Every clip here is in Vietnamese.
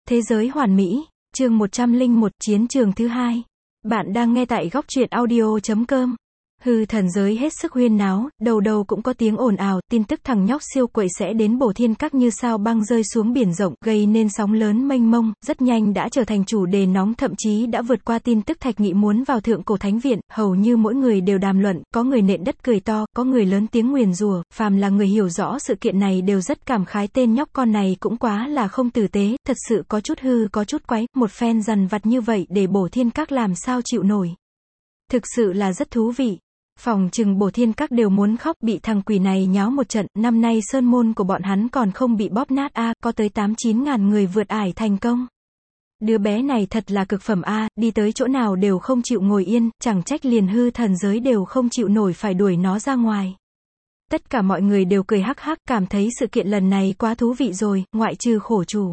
Thế giới hoàn mỹ, chương 101, chiến trường thứ hai. Bạn đang nghe tại góc truyện audio.com. Hư thần giới hết sức huyên náo, đầu đầu cũng có tiếng ồn ào, tin tức thằng nhóc siêu quậy sẽ đến Bổ Thiên Các như sao băng rơi xuống biển rộng, gây nên sóng lớn mênh mông, rất nhanh đã trở thành chủ đề nóng, thậm chí đã vượt qua tin tức Thạch Nghị muốn vào Thượng Cổ Thánh Viện, hầu như mỗi người đều đàm luận, có người nện đất cười to, có người lớn tiếng nguyền rủa, phàm là người hiểu rõ sự kiện này đều rất cảm khái tên nhóc con này cũng quá là không tử tế, thật sự có chút hư có chút quái, một phen dằn vặt như vậy để Bổ Thiên Các làm sao chịu nổi. Thực sự là rất thú vị. Phòng chừng Bổ Thiên Các đều muốn khóc, bị thằng quỷ này nháo một trận, năm nay sơn môn của bọn hắn còn không bị bóp nát a, có tới 8-9 ngàn người vượt ải thành công. Đứa bé này thật là cực phẩm a, đi tới chỗ nào đều không chịu ngồi yên, chẳng trách liền hư thần giới đều không chịu nổi phải đuổi nó ra ngoài. Tất cả mọi người đều cười hắc hắc, cảm thấy sự kiện lần này quá thú vị rồi, ngoại trừ khổ chủ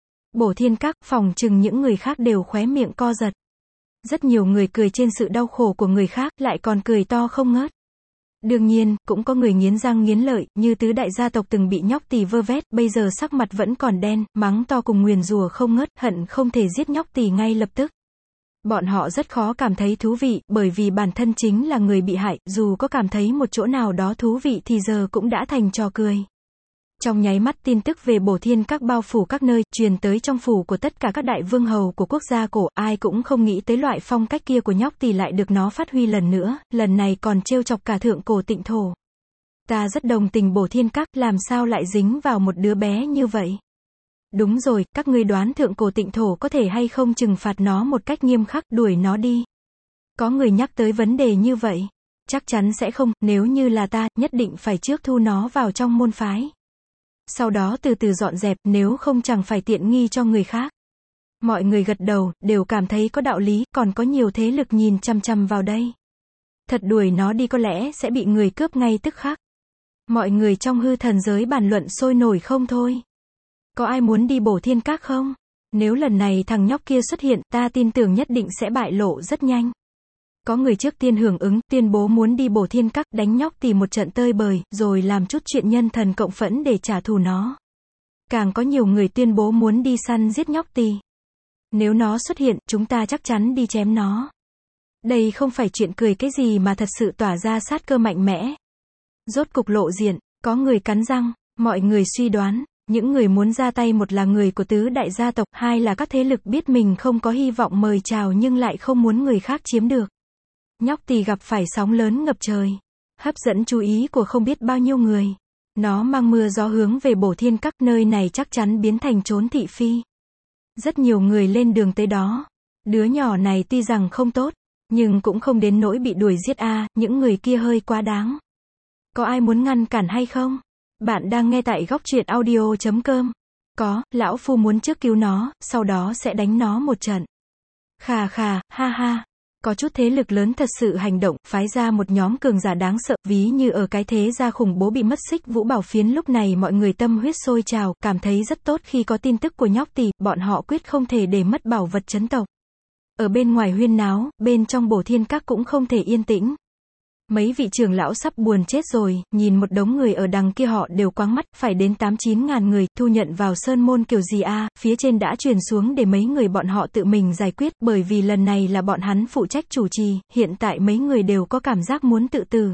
Bổ Thiên Các, phòng chừng những người khác đều khóe miệng co giật. Rất nhiều người cười trên sự đau khổ của người khác, lại còn cười to không ngớt. Đương nhiên, cũng có người nghiến răng nghiến lợi, như tứ đại gia tộc từng bị nhóc tỳ vơ vét, bây giờ sắc mặt vẫn còn đen, mắng to cùng nguyền rủa không ngớt, hận không thể giết nhóc tỳ ngay lập tức. Bọn họ rất khó cảm thấy thú vị, bởi vì bản thân chính là người bị hại, dù có cảm thấy một chỗ nào đó thú vị thì giờ cũng đã thành trò cười. Trong nháy mắt tin tức về Bổ Thiên Các bao phủ các nơi, truyền tới trong phủ của tất cả các đại vương hầu của quốc gia cổ, ai cũng không nghĩ tới loại phong cách kia của nhóc tỳ lại được nó phát huy lần nữa, lần này còn trêu chọc cả Thượng Cổ Tịnh Thổ. Ta rất đồng tình Bổ Thiên Các, làm sao lại dính vào một đứa bé như vậy? Đúng rồi, các ngươi đoán Thượng Cổ Tịnh Thổ có thể hay không trừng phạt nó một cách nghiêm khắc, đuổi nó đi? Có người nhắc tới vấn đề như vậy. Chắc chắn sẽ không, nếu như là ta, nhất định phải trước thu nó vào trong môn phái. Sau đó từ từ dọn dẹp, nếu không chẳng phải tiện nghi cho người khác. Mọi người gật đầu, đều cảm thấy có đạo lý, còn có nhiều thế lực nhìn chằm chằm vào đây. Thật đuổi nó đi có lẽ sẽ bị người cướp ngay tức khắc. Mọi người trong hư thần giới bàn luận sôi nổi không thôi. Có ai muốn đi Bổ Thiên Các không? Nếu lần này thằng nhóc kia xuất hiện, ta tin tưởng nhất định sẽ bại lộ rất nhanh. Có người trước tiên hưởng ứng, tuyên bố muốn đi Bổ Thiên Các, đánh nhóc tỳ một trận tơi bời, rồi làm chút chuyện nhân thần cộng phẫn để trả thù nó. Càng có nhiều người tuyên bố muốn đi săn giết nhóc tỳ. Nếu nó xuất hiện, chúng ta chắc chắn đi chém nó. Đây không phải chuyện cười cái gì mà thật sự tỏa ra sát cơ mạnh mẽ. Rốt cục lộ diện, có người cắn răng, mọi người suy đoán, những người muốn ra tay, một là người của tứ đại gia tộc, hai là các thế lực biết mình không có hy vọng mời chào nhưng lại không muốn người khác chiếm được. Nhóc tỳ gặp phải sóng lớn ngập trời, hấp dẫn chú ý của không biết bao nhiêu người. Nó mang mưa gió hướng về Bổ Thiên Các, nơi này chắc chắn biến thành trốn thị phi. Rất nhiều người lên đường tới đó. Đứa nhỏ này tuy rằng không tốt, nhưng cũng không đến nỗi bị đuổi giết a, những người kia hơi quá đáng. Có ai muốn ngăn cản hay không? Bạn đang nghe tại góc truyện audio.com. Có, lão phu muốn trước cứu nó, sau đó sẽ đánh nó một trận. Khà khà, ha ha. Có chút thế lực lớn thật sự hành động, phái ra một nhóm cường giả đáng sợ, ví như ở cái thế gia khủng bố bị mất xích Vũ Bảo Phiến. Lúc này mọi người tâm huyết sôi trào, cảm thấy rất tốt khi có tin tức của nhóc tỳ, bọn họ quyết không thể để mất bảo vật chấn tộc. Ở bên ngoài huyên náo, bên trong Bổ Thiên Các cũng không thể yên tĩnh. Mấy vị trưởng lão sắp buồn chết rồi, nhìn một đống người ở đằng kia họ đều quáng mắt, phải đến 8-9 ngàn người, thu nhận vào sơn môn kiểu gì a, phía trên đã truyền xuống để mấy người bọn họ tự mình giải quyết, bởi vì lần này là bọn hắn phụ trách chủ trì, hiện tại mấy người đều có cảm giác muốn tự tử.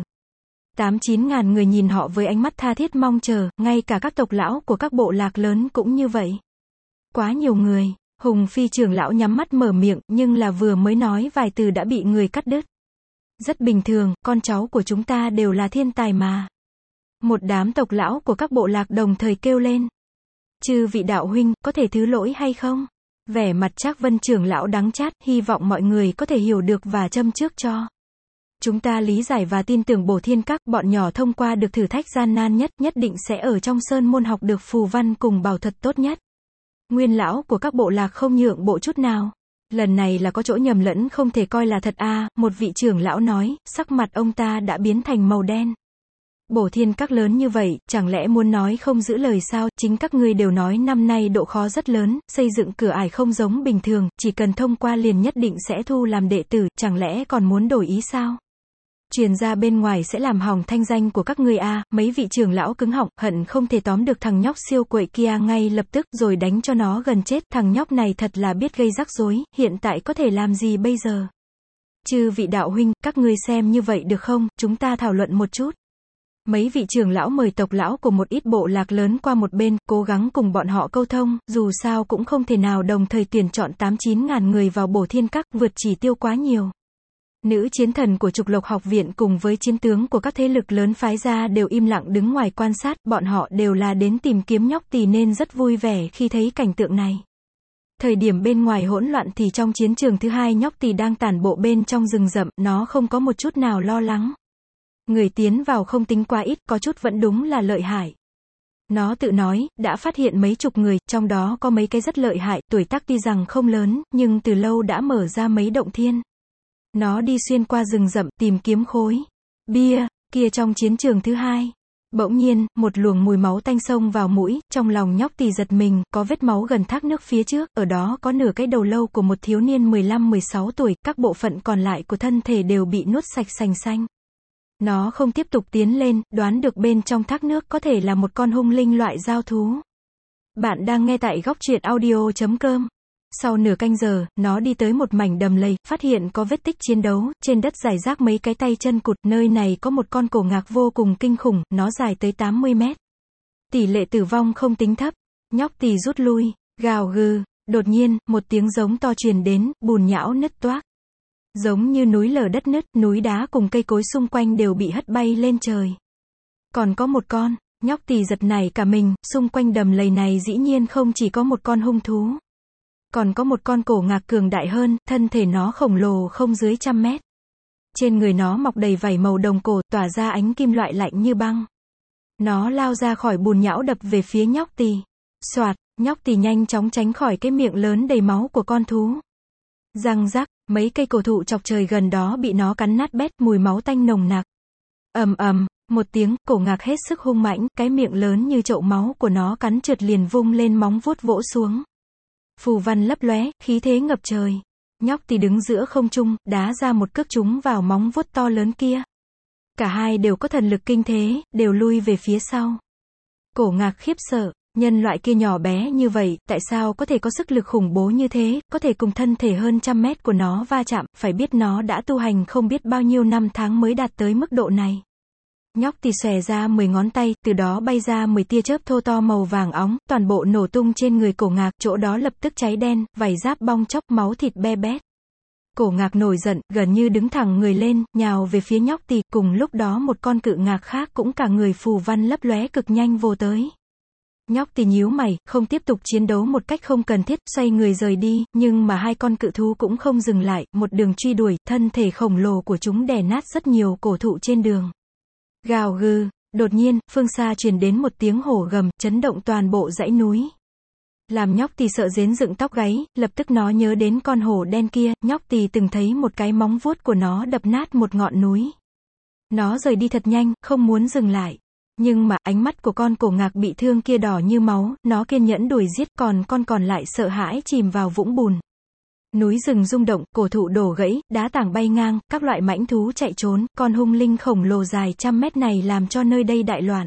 8-9 ngàn người nhìn họ với ánh mắt tha thiết mong chờ, ngay cả các tộc lão của các bộ lạc lớn cũng như vậy. Quá nhiều người, Hùng Phi trưởng lão nhắm mắt mở miệng, nhưng là vừa mới nói vài từ đã bị người cắt đứt. Rất bình thường, con cháu của chúng ta đều là thiên tài mà. Một đám tộc lão của các bộ lạc đồng thời kêu lên. Chư vị đạo huynh, có thể thứ lỗi hay không? Vẻ mặt Trác Vân trưởng lão đắng chát, hy vọng mọi người có thể hiểu được và châm trước cho. Chúng ta lý giải và tin tưởng Bổ Thiên Các, bọn nhỏ thông qua được thử thách gian nan nhất, nhất định sẽ ở trong sơn môn học được phù văn cùng bảo thuật tốt nhất. Nguyên lão của các bộ lạc không nhượng bộ chút nào. Lần này là có chỗ nhầm lẫn không thể coi là thật a, một vị trưởng lão nói, sắc mặt ông ta đã biến thành màu đen. Bổ Thiên Các lớn như vậy, chẳng lẽ muốn nói không giữ lời sao? Chính các ngươi đều nói năm nay độ khó rất lớn, xây dựng cửa ải không giống bình thường, chỉ cần thông qua liền nhất định sẽ thu làm đệ tử, chẳng lẽ còn muốn đổi ý sao? Truyền ra bên ngoài sẽ làm hỏng thanh danh của các ngươi a. Mấy vị trưởng lão cứng họng, hận không thể tóm được thằng nhóc siêu quậy kia ngay lập tức, rồi đánh cho nó gần chết. Thằng nhóc này thật là biết gây rắc rối, hiện tại có thể làm gì bây giờ? Chư vị đạo huynh, các ngươi xem như vậy được không, chúng ta thảo luận một chút. Mấy vị trưởng lão mời tộc lão của một ít bộ lạc lớn qua một bên, cố gắng cùng bọn họ câu thông, dù sao cũng không thể nào đồng thời tuyển chọn 8-9 ngàn người vào bổ thiên các, vượt chỉ tiêu quá nhiều. Nữ chiến thần của Trục Lộc học viện cùng với chiến tướng của các thế lực lớn phái ra đều im lặng đứng ngoài quan sát, bọn họ đều là đến tìm kiếm nhóc tỳ nên rất vui vẻ khi thấy cảnh tượng này. Thời điểm bên ngoài hỗn loạn thì trong chiến trường thứ hai nhóc tỳ đang tản bộ bên trong rừng rậm, nó không có một chút nào lo lắng. Người tiến vào không tính quá ít, có chút vẫn đúng là lợi hại. Nó tự nói, đã phát hiện mấy chục người, trong đó có mấy cái rất lợi hại, tuổi tác tuy rằng không lớn, nhưng từ lâu đã mở ra mấy động thiên. Nó đi xuyên qua rừng rậm, tìm kiếm khối bia kia trong chiến trường thứ hai. Bỗng nhiên, một luồng mùi máu tanh xông vào mũi, trong lòng nhóc tỳ giật mình, có vết máu gần thác nước phía trước, ở đó có nửa cái đầu lâu của một thiếu niên 15-16 tuổi, các bộ phận còn lại của thân thể đều bị nuốt sạch sành xanh. Nó không tiếp tục tiến lên, đoán được bên trong thác nước có thể là một con hung linh loại giao thú. Bạn đang nghe tại góc truyện audio.com. Sau nửa canh giờ, nó đi tới một mảnh đầm lầy, phát hiện có vết tích chiến đấu, trên đất rải rác mấy cái tay chân cụt, nơi này có một con cổ ngạc vô cùng kinh khủng, nó dài tới 80 mét. Tỷ lệ tử vong không tính thấp. Nhóc tỳ rút lui, gào gừ, đột nhiên, một tiếng giống to truyền đến, bùn nhão nứt toác. Giống như núi lở đất nứt, núi đá cùng cây cối xung quanh đều bị hất bay lên trời. Còn có một con, nhóc tỳ giật nảy cả mình, xung quanh đầm lầy này dĩ nhiên không chỉ có một con hung thú. Còn có một con cổ ngạc cường đại hơn, thân thể nó khổng lồ không dưới 100 mét. Trên người nó mọc đầy vảy màu đồng cổ, tỏa ra ánh kim loại lạnh như băng. Nó lao ra khỏi bùn nhão đập về phía nhóc tỳ. Soạt, nhóc tỳ nhanh chóng tránh khỏi cái miệng lớn đầy máu của con thú. Răng rắc, mấy cây cổ thụ chọc trời gần đó bị nó cắn nát bét, mùi máu tanh nồng nặc. Ầm ầm, một tiếng, cổ ngạc hết sức hung mãnh, cái miệng lớn như chậu máu của nó cắn trượt liền vung lên móng vuốt vỗ xuống. Phù văn lấp lóe, khí thế ngập trời. Nhóc tỳ đứng giữa không trung, đá ra một cước trúng vào móng vuốt to lớn kia. Cả hai đều có thần lực kinh thế, đều lui về phía sau. Cổ ngạc khiếp sợ, nhân loại kia nhỏ bé như vậy, tại sao có thể có sức lực khủng bố như thế, có thể cùng thân thể hơn 100 mét của nó va chạm, phải biết nó đã tu hành không biết bao nhiêu năm tháng mới đạt tới mức độ này. Nhóc tỳ xòe ra 10 ngón tay, từ đó bay ra 10 tia chớp thô to màu vàng óng, toàn bộ nổ tung trên người cổ ngạc, chỗ đó lập tức cháy đen, vảy giáp bong chóc, máu thịt be bét. Cổ ngạc nổi giận, gần như đứng thẳng người lên, nhào về phía nhóc tỳ, cùng lúc đó một con cự ngạc khác cũng cả người phù văn lấp lóe cực nhanh vô tới. Nhóc tỳ nhíu mày, không tiếp tục chiến đấu một cách không cần thiết, xoay người rời đi, nhưng mà hai con cự thú cũng không dừng lại, một đường truy đuổi, thân thể khổng lồ của chúng đè nát rất nhiều cổ thụ trên đường. Gào gừ, đột nhiên, phương xa truyền đến một tiếng hổ gầm, chấn động toàn bộ dãy núi. Làm nhóc tỳ sợ rến dựng tóc gáy, lập tức nó nhớ đến con hổ đen kia, nhóc tỳ từng thấy một cái móng vuốt của nó đập nát một ngọn núi. Nó rời đi thật nhanh, không muốn dừng lại. Nhưng mà, ánh mắt của con cổ ngạc bị thương kia đỏ như máu, nó kiên nhẫn đuổi giết, còn con còn lại sợ hãi chìm vào vũng bùn. Núi rừng rung động, cổ thụ đổ gãy, đá tảng bay ngang, các loại mãnh thú chạy trốn, con hung linh khổng lồ dài 100 mét này làm cho nơi đây đại loạn.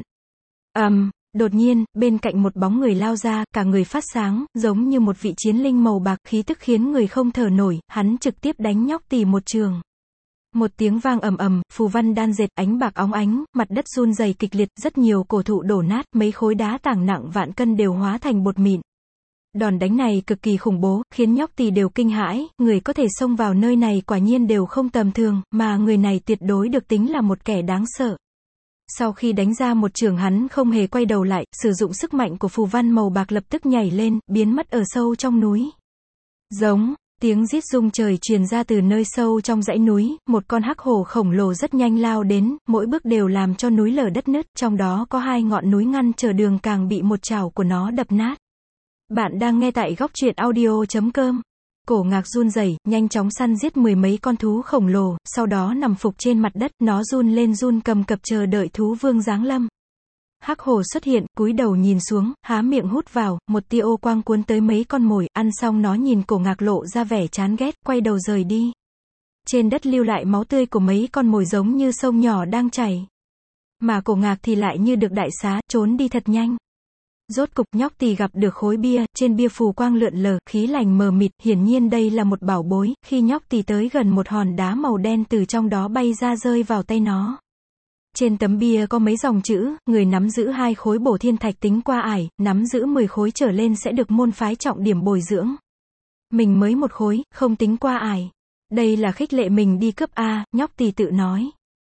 Đột nhiên, bên cạnh một bóng người lao ra, cả người phát sáng, giống như một vị chiến linh màu bạc, khí tức khiến người không thở nổi, hắn trực tiếp đánh nhóc tỳ một trường. Một tiếng vang ầm ầm, phù văn đan dệt, ánh bạc óng ánh, mặt đất run rẩy kịch liệt, rất nhiều cổ thụ đổ nát, mấy khối đá tảng nặng vạn cân đều hóa thành bột mịn. Đòn đánh này cực kỳ khủng bố, khiến nhóc tỳ đều kinh hãi, người có thể xông vào nơi này quả nhiên đều không tầm thường, mà người này tuyệt đối được tính là một kẻ đáng sợ. Sau khi đánh ra một trường hắn không hề quay đầu lại, sử dụng sức mạnh của phù văn màu bạc lập tức nhảy lên, biến mất ở sâu trong núi. Giống, tiếng rít rung trời truyền ra từ nơi sâu trong dãy núi, một con hắc hổ khổng lồ rất nhanh lao đến, mỗi bước đều làm cho núi lở đất nứt, trong đó có hai ngọn núi ngăn trở đường càng bị một chảo của nó đập nát. Bạn đang nghe tại góc truyện audio.com. Cổ ngạc run rẩy, nhanh chóng săn giết 10 mấy con thú khổng lồ, sau đó nằm phục trên mặt đất, nó run lên run cầm cập chờ đợi thú vương giáng lâm. Hắc hổ xuất hiện, cúi đầu nhìn xuống, há miệng hút vào, một tia ô quang cuốn tới mấy con mồi, ăn xong nó nhìn cổ ngạc lộ ra vẻ chán ghét, quay đầu rời đi. Trên đất lưu lại máu tươi của mấy con mồi giống như sông nhỏ đang chảy. Mà Cổ Ngạc thì lại như được đại xá, trốn đi thật nhanh. Rốt cục Nhóc Tì gặp được khối bia, trên bia phù quang lượn lờ, khí lành mờ mịt, hiển nhiên đây là một bảo bối, khi Nhóc Tì tới gần một hòn đá màu đen từ trong đó bay ra rơi vào tay nó. Trên tấm bia có mấy dòng chữ, người nắm giữ 2 khối bổ thiên thạch tính qua ải, nắm giữ 10 khối trở lên sẽ được môn phái trọng điểm bồi dưỡng. Mình mới 1 khối, không tính qua ải. Đây là khích lệ mình đi cướp A, Nhóc Tì tự nói.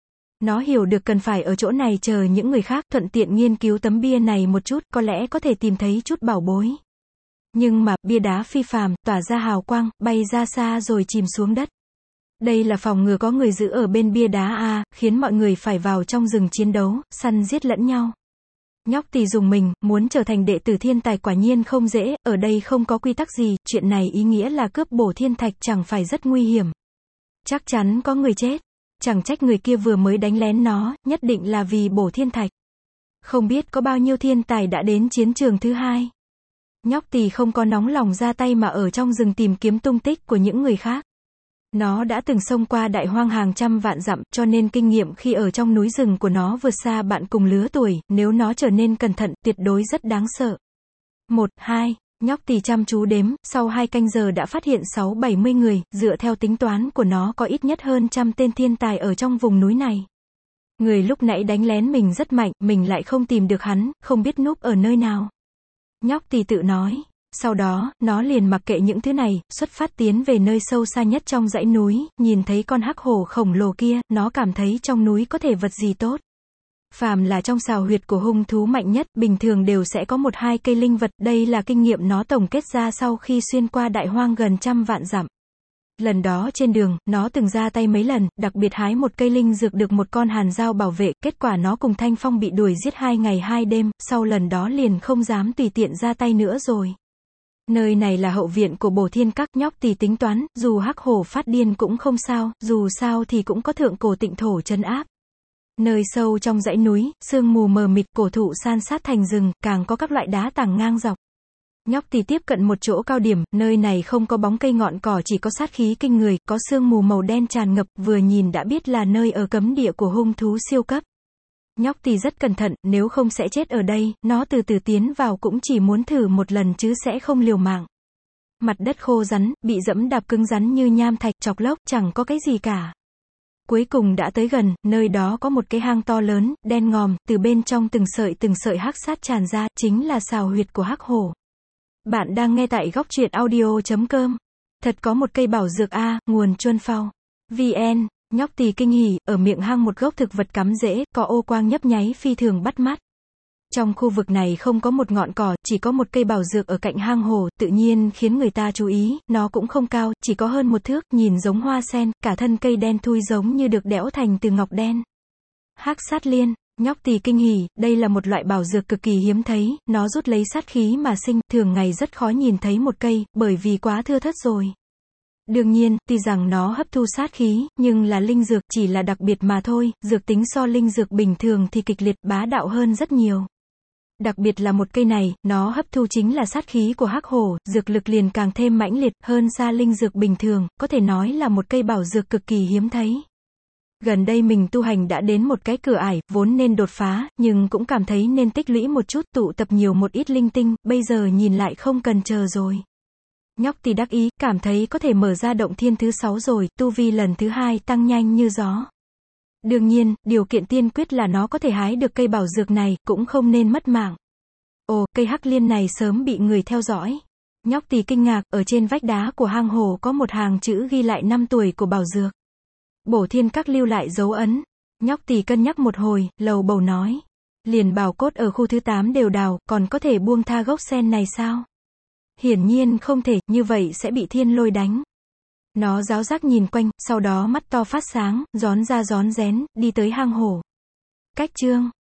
Nó hiểu được cần phải ở chỗ này chờ những người khác, thuận tiện nghiên cứu tấm bia này một chút, có lẽ có thể tìm thấy chút bảo bối. Nhưng mà, bia đá phi phàm, tỏa ra hào quang, bay ra xa rồi chìm xuống đất. Đây là phòng ngừa có người giữ ở bên bia đá A, khiến mọi người phải vào trong rừng chiến đấu, săn giết lẫn nhau. Nhóc Tì dùng mình, muốn trở thành đệ tử thiên tài quả nhiên không dễ, ở đây không có quy tắc gì, chuyện này ý nghĩa là cướp bổ thiên thạch chẳng phải rất nguy hiểm. Chắc chắn có người chết. Chẳng trách người kia vừa mới đánh lén nó, nhất định là vì bổ thiên thạch. Không biết có bao nhiêu thiên tài đã đến chiến trường thứ 2. Nhóc Tì không có nóng lòng ra tay mà ở trong rừng tìm kiếm tung tích của những người khác. Nó đã từng xông qua đại hoang hàng trăm vạn dặm, cho nên kinh nghiệm khi ở trong núi rừng của nó vượt xa bạn cùng lứa tuổi, nếu nó trở nên cẩn thận, tuyệt đối rất đáng sợ. 1, 2, Nhóc Tì chăm chú đếm, sau 2 canh giờ đã phát hiện 60-70 người, dựa theo tính toán của nó có ít nhất hơn 100 tên thiên tài ở trong vùng núi này. Người lúc nãy đánh lén mình rất mạnh, mình lại không tìm được hắn, không biết núp ở nơi nào. Nhóc Tì tự nói. Sau đó, nó liền mặc kệ những thứ này, xuất phát tiến về nơi sâu xa nhất trong dãy núi, nhìn thấy con hắc hổ khổng lồ kia, nó cảm thấy trong núi có thể vật gì tốt. Phàm là trong sào huyệt của hung thú mạnh nhất, bình thường đều sẽ có 1-2 cây linh vật, đây là kinh nghiệm nó tổng kết ra sau khi xuyên qua đại hoang gần 100 vạn dặm. Lần đó trên đường, nó từng ra tay mấy lần, đặc biệt hái một cây linh dược được một con hàn dao bảo vệ, kết quả nó cùng Thanh Phong bị đuổi giết 2 ngày 2 đêm, sau lần đó liền không dám tùy tiện ra tay nữa rồi. Nơi này là hậu viện của Bổ Thiên Các, Nhóc Tì tính toán, dù hắc hổ phát điên cũng không sao, dù sao thì cũng có thượng cổ tịnh thổ trấn áp. Nơi sâu trong dãy núi, sương mù mờ mịt, cổ thụ san sát thành rừng, càng có các loại đá tảng ngang dọc. Nhóc Tì tiếp cận một chỗ cao điểm, nơi này không có bóng cây ngọn cỏ, chỉ có sát khí kinh người, có sương mù màu đen tràn ngập, vừa nhìn đã biết là nơi ở cấm địa của hung thú siêu cấp. Nhóc Tì rất cẩn thận, nếu không sẽ chết ở đây, nó từ từ tiến vào cũng chỉ muốn thử một lần chứ sẽ không liều mạng. Mặt đất khô rắn, bị dẫm đạp cứng rắn như nham thạch, chọc lốc, chẳng có cái gì cả. Cuối cùng đã tới gần, nơi đó có một cái hang to lớn, đen ngòm, từ bên trong từng sợi hắc sát tràn ra, chính là sào huyệt của hắc hổ. Bạn đang nghe tại góc truyện audio.com. Thật có một cây bảo dược A, nguồn Chuân Phao. VN, Nhóc Tì kinh hỉ, ở miệng hang một gốc thực vật cắm rễ, có ô quang nhấp nháy phi thường bắt mắt. Trong khu vực này không có một ngọn cỏ, chỉ có một cây bảo dược ở cạnh hang hổ, tự nhiên khiến người ta chú ý, nó cũng không cao, chỉ có hơn 1 thước, nhìn giống hoa sen, cả thân cây đen thui giống như được đẽo thành từ ngọc đen. Hắc sát liên, Nhóc Tì kinh hỉ, đây là một loại bảo dược cực kỳ hiếm thấy, nó rút lấy sát khí mà sinh, thường ngày rất khó nhìn thấy một cây, bởi vì quá thưa thớt rồi. Đương nhiên, tuy rằng nó hấp thu sát khí, nhưng là linh dược, chỉ là đặc biệt mà thôi, dược tính so linh dược bình thường thì kịch liệt, bá đạo hơn rất nhiều. Đặc biệt là một cây này, nó hấp thu chính là sát khí của hắc hổ, dược lực liền càng thêm mãnh liệt, hơn xa linh dược bình thường, có thể nói là một cây bảo dược cực kỳ hiếm thấy. Gần đây mình tu hành đã đến một cái cửa ải, vốn nên đột phá, nhưng cũng cảm thấy nên tích lũy một chút, tụ tập nhiều một ít linh tinh, bây giờ nhìn lại không cần chờ rồi. Nhóc Tì đắc ý, cảm thấy có thể mở ra động thiên thứ 6 rồi, tu vi lần thứ 2 tăng nhanh như gió. Đương nhiên, điều kiện tiên quyết là nó có thể hái được cây bảo dược này, cũng không nên mất mạng. Ồ, cây hắc liên này sớm bị người theo dõi. Nhóc Tì kinh ngạc, ở trên vách đá của hang hổ có một hàng chữ ghi lại năm tuổi của bảo dược. Bổ Thiên Các lưu lại dấu ấn. Nhóc Tì cân nhắc một hồi, lầu bầu nói. Liền bảo cốt ở khu thứ 8 đều đào, còn có thể buông tha gốc sen này sao? Hiển nhiên không thể, như vậy sẽ bị thiên lôi đánh. Nó giáo giác nhìn quanh, sau đó mắt to phát sáng, rón ra rón rén, đi tới hang hổ. Cách chương